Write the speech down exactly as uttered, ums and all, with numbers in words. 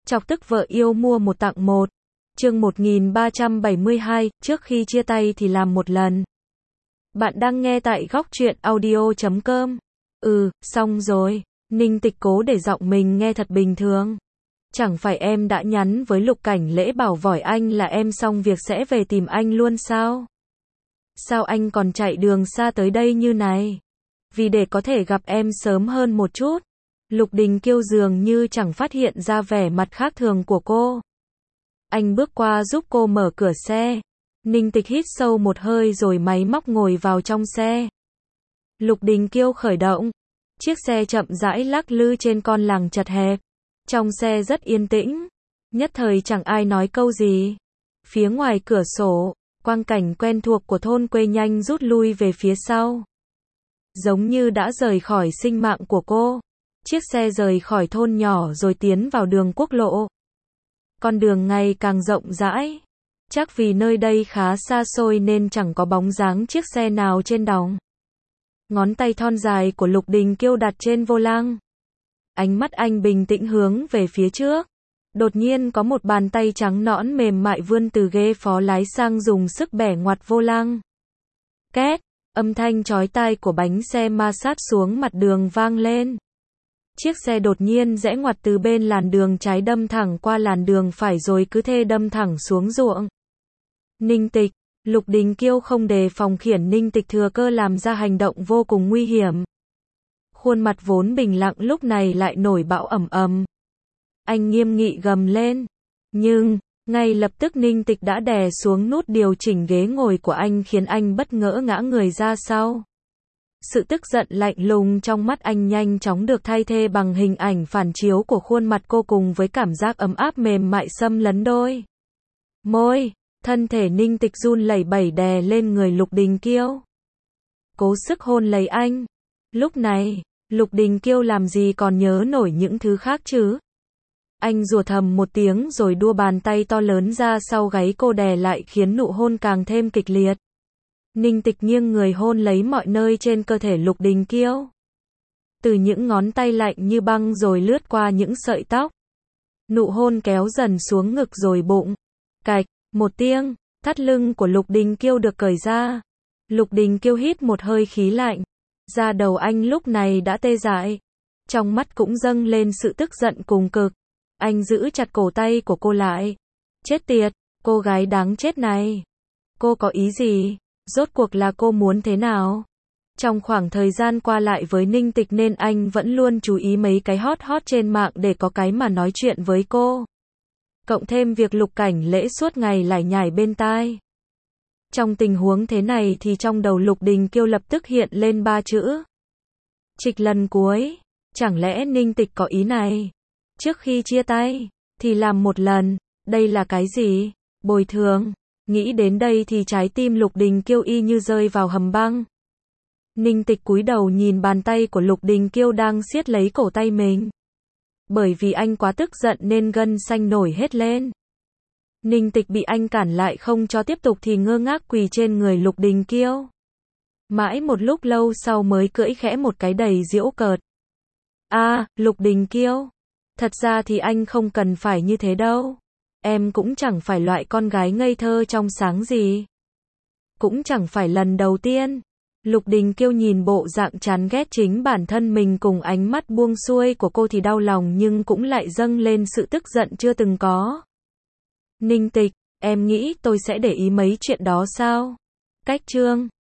Chọc tức vợ yêu mua một tặng một. Chương một nghìn ba trăm bảy mươi hai, trước khi chia tay thì làm một lần. Bạn đang nghe tại góc truyện audio chấm com. Ừ, xong rồi. Ninh Tịch cố để giọng mình nghe thật bình thường. Chẳng phải em đã nhắn với Lục Cảnh Lễ bảo vỏi anh là em xong việc sẽ về tìm anh luôn sao? Sao anh còn chạy đường xa tới đây như này? Vì để có thể gặp em sớm hơn một chút. Lục Đình Kiêu dường như chẳng phát hiện ra vẻ mặt khác thường của cô. Anh bước qua giúp cô mở cửa xe. Ninh Tịch hít sâu một hơi rồi máy móc ngồi vào trong xe. Lục Đình Kiêu khởi động. Chiếc xe chậm rãi lắc lư trên con làng chật hẹp. Trong xe rất yên tĩnh. Nhất thời chẳng ai nói câu gì. Phía ngoài cửa sổ, quang cảnh quen thuộc của thôn quê nhanh rút lui về phía sau. Giống như đã rời khỏi sinh mạng của cô. Chiếc xe rời khỏi thôn nhỏ rồi tiến vào đường quốc lộ. Con đường ngày càng rộng rãi. Chắc vì nơi đây khá xa xôi nên chẳng có bóng dáng chiếc xe nào trên đồng. Ngón tay thon dài của Lục Đình Kiêu đặt trên vô lăng. Ánh mắt anh bình tĩnh hướng về phía trước. Đột nhiên có một bàn tay trắng nõn mềm mại vươn từ ghế phó lái sang dùng sức bẻ ngoặt vô lăng. Két, âm thanh chói tai của bánh xe ma sát xuống mặt đường vang lên. Chiếc xe đột nhiên rẽ ngoặt từ bên làn đường trái đâm thẳng qua làn đường phải rồi cứ thế đâm thẳng xuống ruộng. Ninh Tịch, Lục Đình Kiêu không đề phòng khiển Ninh Tịch thừa cơ làm ra hành động vô cùng nguy hiểm. Khuôn mặt vốn bình lặng lúc này lại nổi bão ầm ầm. Anh nghiêm nghị gầm lên. Nhưng, ngay lập tức Ninh Tịch đã đè xuống nút điều chỉnh ghế ngồi của anh khiến anh bất ngờ ngã người ra sau. Sự tức giận lạnh lùng trong mắt anh nhanh chóng được thay thế bằng hình ảnh phản chiếu của khuôn mặt cô cùng với cảm giác ấm áp mềm mại xâm lấn đôi môi. Thân thể Ninh Tịch run lẩy bẩy đè lên người Lục Đình Kiêu. Cố sức hôn lấy anh. Lúc này, Lục Đình Kiêu làm gì còn nhớ nổi những thứ khác chứ? Anh rủa thầm một tiếng rồi đua bàn tay to lớn ra sau gáy cô đè lại khiến nụ hôn càng thêm kịch liệt. Ninh Tịch nghiêng người hôn lấy mọi nơi trên cơ thể Lục Đình Kiêu. Từ những ngón tay lạnh như băng rồi lướt qua những sợi tóc. Nụ hôn kéo dần xuống ngực rồi bụng. Cạch, một tiếng, thắt lưng của Lục Đình Kiêu được cởi ra. Lục Đình Kiêu hít một hơi khí lạnh. Da đầu anh lúc này đã tê dại. Trong mắt cũng dâng lên sự tức giận cùng cực. Anh giữ chặt cổ tay của cô lại. Chết tiệt, cô gái đáng chết này. Cô có ý gì? Rốt cuộc là cô muốn thế nào? Trong khoảng thời gian qua lại với Ninh Tịch nên anh vẫn luôn chú ý mấy cái hot hot trên mạng để có cái mà nói chuyện với cô. Cộng thêm việc Lục Cảnh Lễ suốt ngày lải nhải bên tai. Trong tình huống thế này thì trong đầu Lục Đình Kiêu lập tức hiện lên ba chữ. Trịch lần cuối. Chẳng lẽ Ninh Tịch có ý này? Trước khi chia tay, thì làm một lần. Đây là cái gì? Bồi thường. Nghĩ đến đây thì trái tim Lục Đình Kiêu y như rơi vào hầm băng. Ninh Tịch cúi đầu nhìn bàn tay của Lục Đình Kiêu đang siết lấy cổ tay mình. Bởi vì anh quá tức giận nên gân xanh nổi hết lên. Ninh Tịch bị anh cản lại không cho tiếp tục thì ngơ ngác quỳ trên người Lục Đình Kiêu. Mãi một lúc lâu sau mới cưỡi khẽ một cái đầy giễu cợt. A, à, Lục Đình Kiêu. Thật ra thì anh không cần phải như thế đâu. Em cũng chẳng phải loại con gái ngây thơ trong sáng gì. Cũng chẳng phải lần đầu tiên. Lục Đình Kiêu nhìn bộ dạng chán ghét chính bản thân mình cùng ánh mắt buông xuôi của cô thì đau lòng nhưng cũng lại dâng lên sự tức giận chưa từng có. Ninh Tịch, em nghĩ tôi sẽ để ý mấy chuyện đó sao? Cách chương